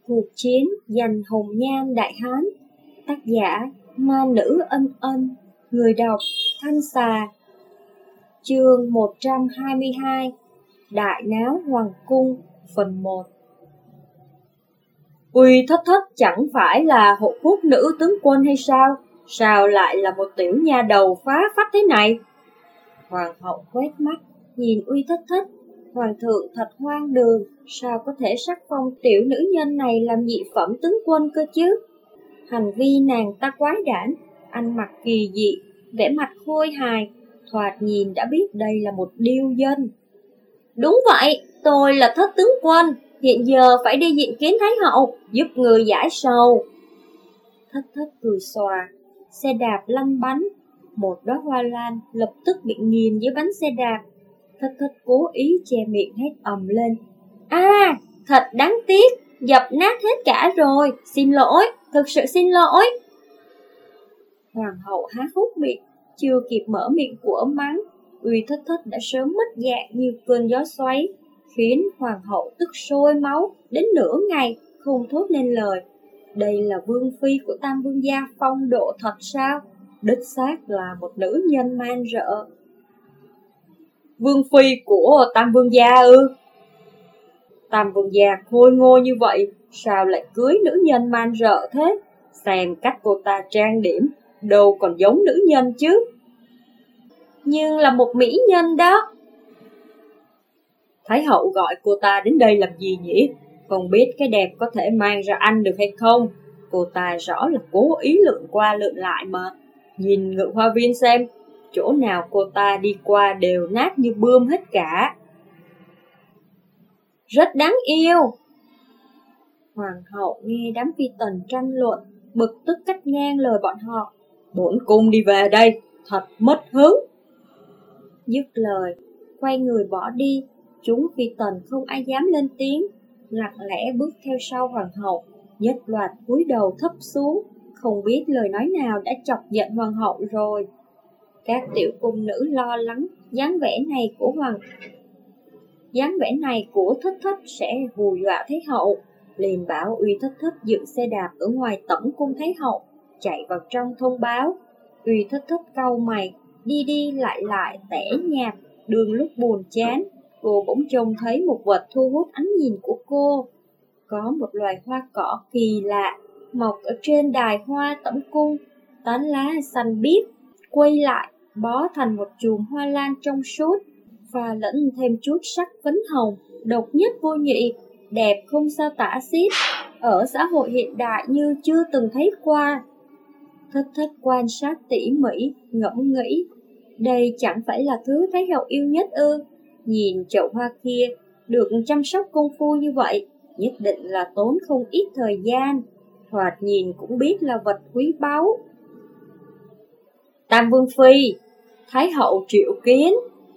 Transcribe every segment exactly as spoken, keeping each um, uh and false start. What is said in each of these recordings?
Cuộc chiến giành hồng nhan Đại Hán. Tác giả Ma Nữ Ân Ân. Người đọc Thanh Xà. Chương một trăm hai mươi hai. Đại náo hoàng cung. Phần một. Uy Thất Thất chẳng phải là hộ quốc nữ tướng quân hay sao? Sao lại là một tiểu nha đầu phá phách thế này? Hoàng hậu quét mắt nhìn Uy Thất Thất. Hoàng thượng thật hoang đường, sao có thể sắc phong tiểu nữ nhân này làm nhị phẩm tướng quân cơ chứ? Hành vi nàng ta quái đản, ăn mặc kỳ dị, vẻ mặt khôi hài, thoạt nhìn đã biết đây là một điêu dân. Đúng vậy, tôi là Thất tướng quân, hiện giờ phải đi diện kiến Thái hậu, giúp người giải sầu. Thất Thất cười xòa, xe đạp lăn bánh, một đóa hoa lan lập tức bị nghiền dưới bánh xe đạp. Thất Thất cố ý che miệng hét ầm lên. A, à, thật đáng tiếc, dập nát hết cả rồi, xin lỗi, thực sự xin lỗi. Hoàng hậu há hốc miệng, chưa kịp mở miệng của mắng, Uy Thất Thất đã sớm mất dạng như cơn gió xoáy, khiến hoàng hậu tức sôi máu, đến nửa ngày không thốt nên lời. Đây là vương phi của Tam Vương gia phong độ thật sao? Đích xác là một nữ nhân man rợ. Vương phi của Tam Vương gia ư? Tam Vương gia khôi ngô như vậy, sao lại cưới nữ nhân man rợ thế? Xem cách cô ta trang điểm, đâu còn giống nữ nhân chứ. Nhưng là một mỹ nhân đó. Thái hậu gọi cô ta đến đây làm gì nhỉ? Không biết cái đẹp có thể mang ra ăn được hay không? Cô ta rõ là cố ý lượn qua lượn lại mà. Nhìn Ngự Hoa Viên xem, chỗ nào cô ta đi qua đều nát như bươm hết cả. Rất đáng yêu. Hoàng hậu nghe đám phi tần tranh luận, bực tức cắt ngang lời bọn họ. Bổn cung đi về đây, thật mất hứng. Dứt lời, quay người bỏ đi. Chúng phi tần không ai dám lên tiếng, lặng lẽ bước theo sau hoàng hậu, nhất loạt cúi đầu thấp xuống, không biết lời nói nào đã chọc giận hoàng hậu rồi. Các tiểu cung nữ lo lắng dáng vẻ này của hoàng dáng vẻ này của Thất Thất sẽ hù dọa Thái hậu, liền bảo Uy Thất Thất dựng xe đạp ở ngoài tổng cung Thái hậu, chạy vào trong thông báo. Uy Thất Thất cau mày, đi đi lại lại tẻ nhạt, đường lúc buồn chán, cô bỗng trông thấy một vật thu hút ánh nhìn của cô. Có một loài hoa cỏ kỳ lạ mọc ở trên đài hoa tổng cung, tán lá xanh biếc, quay lại bó thành một chùm hoa lan trong suốt, và lẫn thêm chút sắc phấn hồng, độc nhất vô nhị, đẹp không sao tả xiết, ở xã hội hiện đại như chưa từng thấy qua. Thất Thất quan sát tỉ mỉ, ngẫm nghĩ, đây chẳng phải là thứ Thái hậu yêu nhất ư? Nhìn chậu hoa kia, được chăm sóc công phu như vậy, nhất định là tốn không ít thời gian, thoạt nhìn cũng biết là vật quý báu. Tam Vương phi, Thái hậu triệu kiến.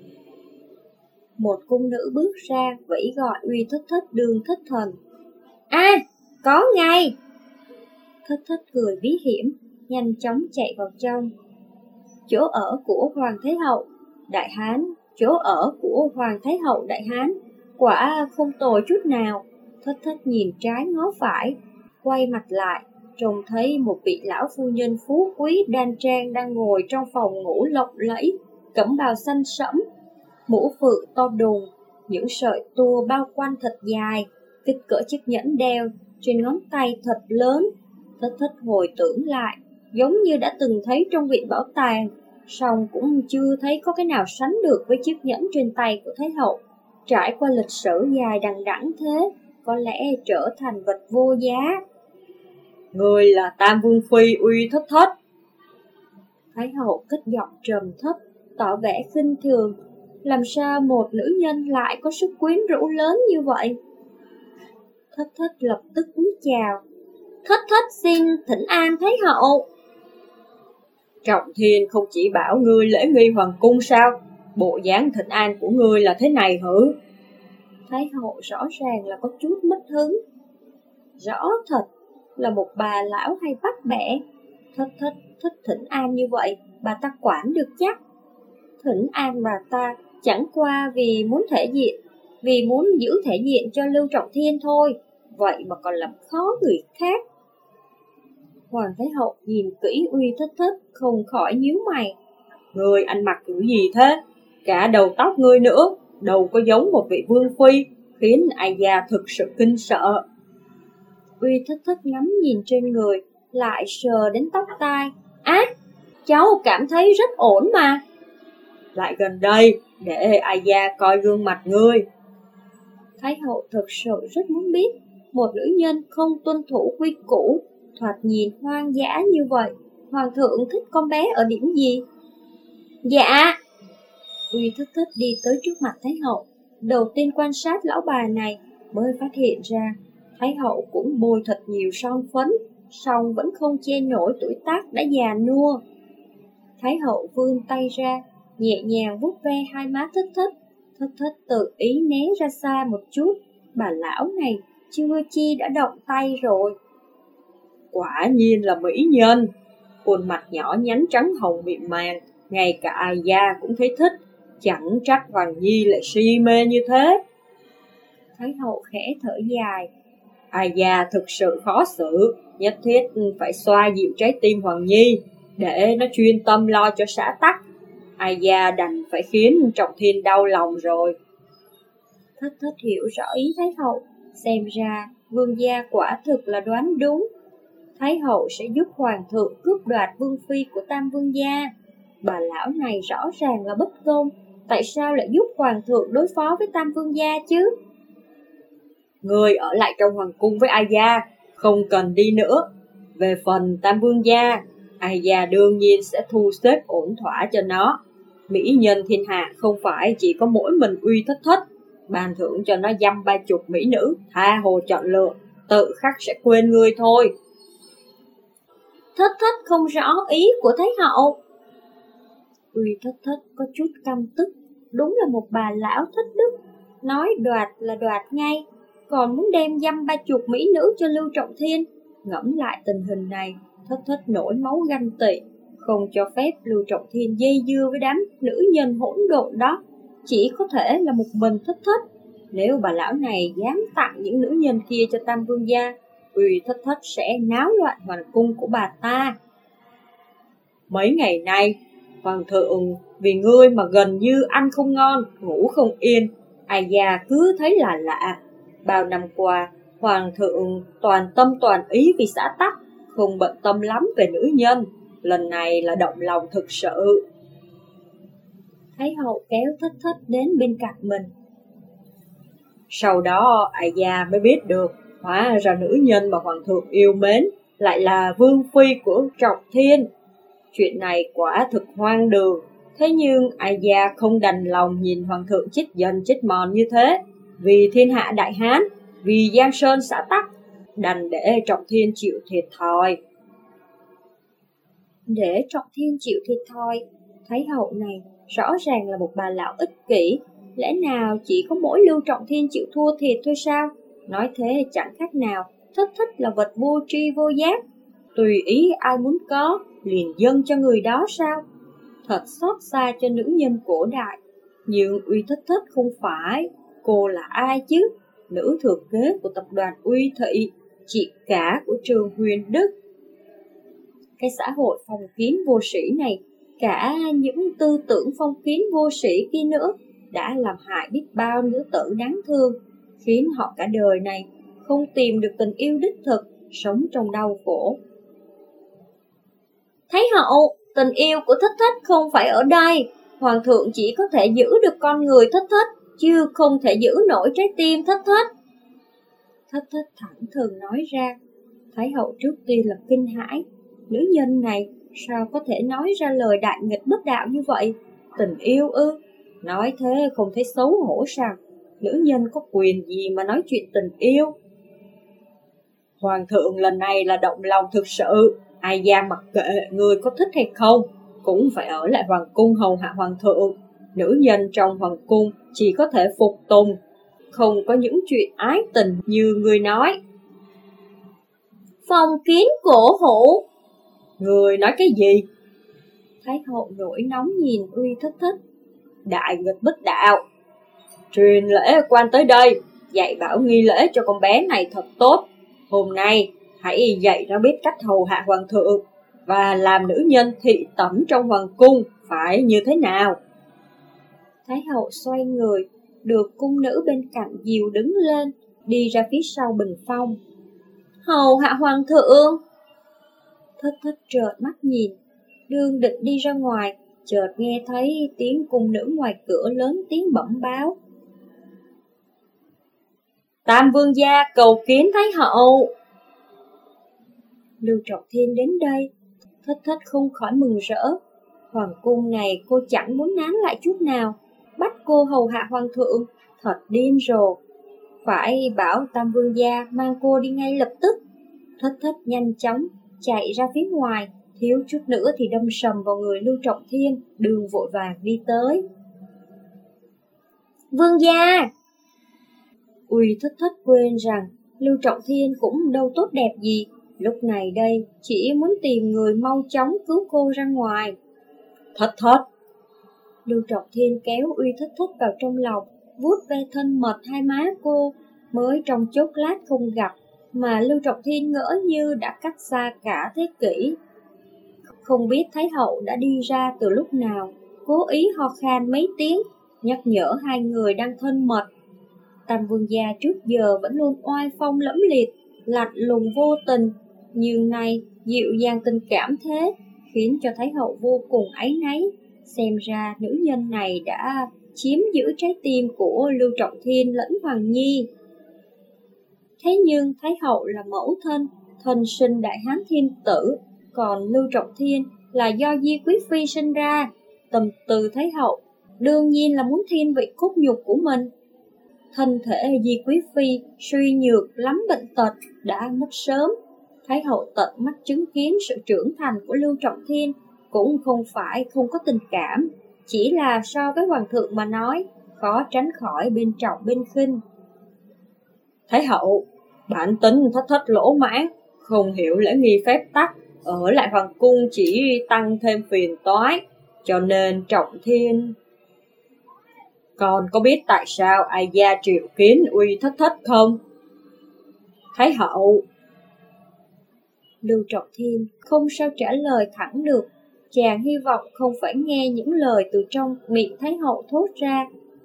Một cung nữ bước ra, vẫy gọi Uy Thất Thất đường thất thần. A, à, có ngay. Thất Thất cười bí hiểm, nhanh chóng chạy vào trong. Chỗ ở của Hoàng Thái hậu Đại Hán, chỗ ở của Hoàng Thái hậu Đại Hán, quả không tồi chút nào. Thất Thất nhìn trái ngó phải, quay mặt lại, trông thấy một vị lão phu nhân phú quý đan trang đang ngồi trong phòng ngủ lộng lẫy, cẩm bào xanh sẫm, mũ phượng to đùng, những sợi tua bao quanh thật dài, kích cỡ chiếc nhẫn đeo trên ngón tay thật lớn. Thất Thất hồi tưởng lại, giống như đã từng thấy trong viện bảo tàng, song cũng chưa thấy có cái nào sánh được với chiếc nhẫn trên tay của Thái hậu. Trải qua lịch sử dài đằng đẵng thế, có lẽ trở thành vật vô giá. Người là Tam Vương phi Uy Thất Thất. Thái hậu cất giọng trầm thấp, tỏ vẻ khinh thường. Làm sao một nữ nhân lại có sức quyến rũ lớn như vậy? Thất Thất lập tức cúi chào. Thất Thất xin thỉnh an Thái hậu. Trọng Thiên không chỉ bảo ngươi lễ nghi hoàng cung sao? Bộ dáng thỉnh an của ngươi là thế này hử? Thái hậu rõ ràng là có chút mất hứng. Rõ thật là một bà lão hay bắt bẻ. Thất Thất thích thỉnh an như vậy, bà ta quản được chắc. Thỉnh an bà ta chẳng qua vì muốn thể diện, vì muốn giữ thể diện cho Lưu Trọng Thiên thôi. vậy mà còn làm khó người khác. Hoàng Thái Hậu nhìn kỹ Uy Thích Thích, không khỏi nhíu mày. Ngươi ăn mặc kiểu gì thế? Cả đầu tóc ngươi nữa, đâu có giống một vị vương phi, khiến ai già thực sự kinh sợ. Uy Thích Thích ngắm nhìn trên người, lại sờ đến tóc tai. Á, cháu cảm thấy rất ổn mà. Lại gần đây, để ai già coi gương mặt ngươi. Thái Hậu thực sự rất muốn biết, một nữ nhân không tuân thủ quy củ, thoạt nhìn hoang dã như vậy, Hoàng thượng thích con bé ở điểm gì? Dạ. Uy Thích Thích đi tới trước mặt Thái Hậu, đầu tiên quan sát lão bà này, mới phát hiện ra Thái Hậu cũng bôi thật nhiều son phấn, song vẫn không che nổi tuổi tác đã già nua. Thái Hậu vươn tay ra, nhẹ nhàng vuốt ve hai má Thích Thích. Thích Thích tự ý né ra xa một chút, bà lão này chưa chi đã động tay rồi. Quả nhiên là mỹ nhân, khuôn mặt nhỏ nhắn trắng hồng mịn màng, ngay cả ai gia cũng thấy thích, chẳng trách Hoàng Nhi lại si mê như thế. Thái Hậu khẽ thở dài. Ai gia thực sự khó xử, nhất thiết phải xoa dịu trái tim Hoàng Nhi, để nó chuyên tâm lo cho xã tắc. Ai gia đành phải khiến Trọng Thiên đau lòng rồi. Thích Thích hiểu rõ ý Thái Hậu, xem ra vương gia quả thực là đoán đúng. Thái Hậu sẽ giúp Hoàng thượng cướp đoạt vương phi của Tam Vương gia. Bà lão này rõ ràng là bất công, tại sao lại giúp Hoàng thượng đối phó với Tam Vương gia chứ? Người ở lại trong Hoàng cung với Ai gia, không cần đi nữa. Về phần Tam Vương gia, Ai gia đương nhiên sẽ thu xếp ổn thỏa cho nó. Mỹ nhân thiên hạ không phải chỉ có mỗi mình Uy Thích Thích, ban thưởng cho nó dăm ba chục mỹ nữ, tha hồ chọn lựa, tự khắc sẽ quên người thôi. Thích Thích không rõ ý của Thái Hậu. Uy Thích Thích có chút căm tức, đúng là một bà lão thất đức, nói đoạt là đoạt ngay, còn muốn đem dăm ba chục mỹ nữ cho Lưu Trọng Thiên. Ngẫm lại tình hình này, Thích Thích nổi máu ganh tị, không cho phép Lưu Trọng Thiên dây dưa với đám nữ nhân hỗn độn đó, chỉ có thể là một mình Thích Thích. Nếu bà lão này dám tặng những nữ nhân kia cho Tam Vương gia, Uy Thích Thích sẽ náo loạn hoàng cung của bà ta. Mấy ngày nay, Hoàng thượng vì ngươi mà gần như ăn không ngon, ngủ không yên, Ai già cứ thấy là lạ. Bao năm qua, Hoàng thượng toàn tâm toàn ý vì xã tắc, không bận tâm lắm về nữ nhân, lần này là động lòng thực sự. Thái Hậu kéo Thích Thích đến bên cạnh mình. Sau đó Ai già mới biết được, hóa ra nữ nhân mà Hoàng thượng yêu mến lại là vương phi của Trọng Thiên. Chuyện này quả thực hoang đường, thế nhưng Ai già không đành lòng nhìn Hoàng thượng chết dần chết mòn như thế. Vì thiên hạ đại hán, vì Giang Sơn xã tắc, đành để Trọng Thiên chịu thiệt thòi. Để Trọng Thiên chịu thiệt thòi, Thái Hậu này rõ ràng là một bà lão ích kỷ. Lẽ nào chỉ có mỗi Lưu Trọng Thiên chịu thua thiệt thôi sao? Nói thế chẳng khác nào Thích Thích là vật vô tri vô giác, tùy ý ai muốn có liền dâng cho người đó sao? Thật xót xa cho nữ nhân cổ đại. Nhưng Uy Thích Thích không phải, cô là ai chứ? Nữ thừa kế của tập đoàn Uy Thị, chị cả của Trường Huyền Đức. Cái xã hội phong kiến vô sĩ này, cả những tư tưởng phong kiến vô sĩ kia nữa, đã làm hại biết bao nữ tử đáng thương, khiến họ cả đời này không tìm được tình yêu đích thực, sống trong đau khổ. Thái Hậu, tình yêu của Thích Thích không phải ở đây. Hoàng thượng chỉ có thể giữ được con người Thích Thích, chứ không thể giữ nổi trái tim Thích Thích. Thích Thích thẳng thừng nói ra. Thái Hậu trước tiên là kinh hãi, nữ nhân này sao có thể nói ra lời đại nghịch bất đạo như vậy? Tình yêu ư? Nói thế không thấy xấu hổ sao? Nữ nhân có quyền gì mà nói chuyện tình yêu? Hoàng thượng lần này là động lòng thực sự, Ai gia mặc kệ người có thích hay không, cũng phải ở lại hoàng cung hầu hạ hoàng thượng. Nữ nhân trong hoàng cung chỉ có thể phục tùng, không có những chuyện ái tình như người nói. Phong kiến cổ hủ. Người nói cái gì? Thái Hậu nổi nóng nhìn Uy Thích Thích. Đại nghịch bất đạo. Truyền lễ quan tới đây, dạy bảo nghi lễ cho con bé này thật tốt. Hôm nay, hãy dạy nó biết cách hầu hạ hoàng thượng, và làm nữ nhân thị tẩm trong hoàng cung phải như thế nào. Thái hậu xoay người, được cung nữ bên cạnh dìu đứng lên, đi ra phía sau bình phong. Hầu hạ hoàng thượng! Thất thất trợn mắt nhìn, đương định đi ra ngoài, chợt nghe thấy tiếng cung nữ ngoài cửa lớn tiếng bẩm báo. Tam vương gia cầu kiến Thái hậu. Lưu Trọng Thiên đến đây, thất thất không khỏi mừng rỡ. Hoàng cung này cô chẳng muốn nán lại chút nào, bắt cô hầu hạ hoàng thượng, thật điên rồ. Phải bảo Tam vương gia mang cô đi ngay lập tức. Thất thất nhanh chóng chạy ra phía ngoài, thiếu chút nữa thì đâm sầm vào người Lưu Trọng Thiên, đường vội vàng đi tới. Vương gia! Uy thất thất quên rằng Lưu Trọng Thiên cũng đâu tốt đẹp gì, lúc này đây chỉ muốn tìm người mau chóng cứu cô ra ngoài. Thất thất! Lưu Trọng Thiên kéo Uy thất thất vào trong lòng, vuốt ve thân mật hai má cô. Mới trong chốc lát không gặp mà Lưu Trọng Thiên ngỡ như đã cách xa cả thế kỷ. Không biết Thái hậu đã đi ra từ lúc nào, cố ý ho khan mấy tiếng, nhắc nhở hai người đang thân mật. Tam vương gia trước giờ vẫn luôn oai phong lẫm liệt, lạnh lùng vô tình, nhưng nay dịu dàng tình cảm thế, khiến cho Thái hậu vô cùng áy náy. Xem ra nữ nhân này đã chiếm giữ trái tim của Lưu Trọng Thiên lẫn Hoàng Nhi. Thế nhưng Thái hậu là mẫu thân, thân sinh đại hán thiên tử, còn Lưu Trọng Thiên là do Di Quý Phi sinh ra. Tâm tư Thái hậu đương nhiên là muốn thiên vị cốt nhục của mình. Thân thể Di Quý Phi suy nhược lắm bệnh tật, đã mất sớm. Thái hậu tận mắt chứng kiến sự trưởng thành của Lưu Trọng Thiên, cũng không phải không có tình cảm, chỉ là so với hoàng thượng mà nói, khó tránh khỏi bên trọng bên khinh. Thái hậu, bản tính thất thất lỗ mãn, không hiểu lễ nghi phép tắc, ở lại hoàng cung chỉ tăng thêm phiền toái, cho nên Trọng Thiên... Còn có biết tại sao ai gia triệu kiến Uy thất thất không? Thái hậu! Lưu Trọng Thiên không sao trả lời thẳng được, chàng hy vọng không phải nghe những lời từ trong miệng Thái hậu thốt ra.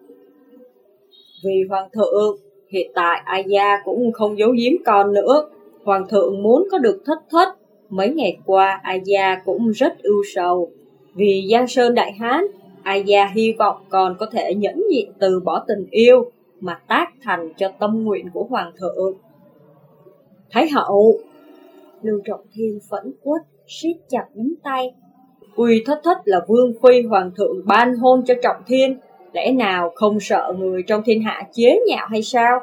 Vì hoàng thượng, hiện tại ai gia cũng không giấu giếm con nữa. Hoàng thượng muốn có được thất thất, mấy ngày qua ai gia cũng rất ưu sầu. Vì Giang Sơn Đại Hán, ai gia hy vọng còn có thể nhẫn nhịn từ bỏ tình yêu mà tác thành cho tâm nguyện của hoàng thượng. Thái hậu! Lưu Trọng Thiên phẫn uất, siết chặt nắm tay. Uy thất thất là vương phi hoàng thượng ban hôn cho Trọng Thiên, lẽ nào không sợ người trong thiên hạ chế nhạo hay sao?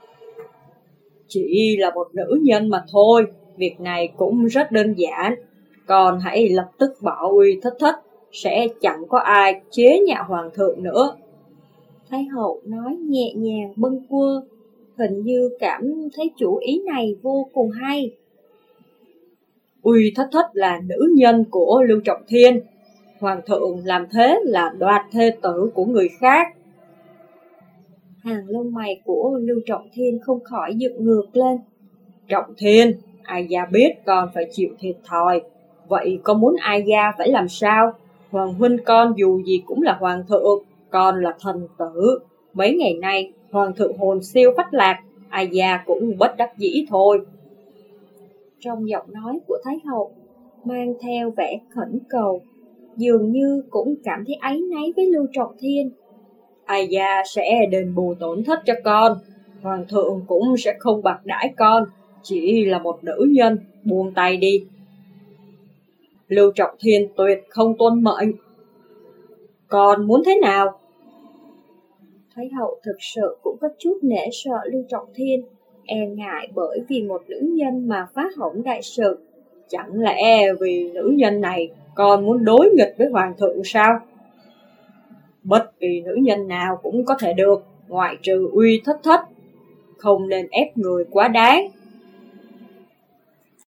Chỉ là một nữ nhân mà thôi, việc này cũng rất đơn giản. Còn hãy lập tức bỏ Uy thất thất, sẽ chẳng có ai chế nhạo hoàng thượng nữa. Thái hậu nói nhẹ nhàng bâng quơ, hình như cảm thấy chủ ý này vô cùng hay. Uy thất thất là nữ nhân của Lưu Trọng Thiên, hoàng thượng làm thế là đoạt thê tử của người khác. Hàng lông mày của Lưu Trọng Thiên không khỏi dựng ngược lên. Trọng Thiên, ai gia biết con phải chịu thiệt thòi, vậy con muốn ai gia phải làm sao? Hoàng huynh con dù gì cũng là hoàng thượng, con là thần tử. Mấy ngày nay hoàng thượng hồn siêu phách lạc, ai gia cũng bất đắc dĩ thôi. Trong giọng nói của Thái hậu mang theo vẻ khẩn cầu, dường như cũng cảm thấy áy náy với Lưu Trọng Thiên. Ai gia sẽ đền bù tổn thất cho con, hoàng thượng cũng sẽ không bạc đãi con, chỉ là một nữ nhân, buông tay đi. Lưu Trọng Thiên tuyệt không tuân mệnh. Con muốn thế nào? Thái hậu thực sự cũng có chút nể sợ Lưu Trọng Thiên, e ngại bởi vì một nữ nhân mà phá hỏng đại sự. Chẳng lẽ vì nữ nhân này con muốn đối nghịch với hoàng thượng sao? Bất kỳ nữ nhân nào cũng có thể được, ngoại trừ Uy thất thất. Không nên ép người quá đáng.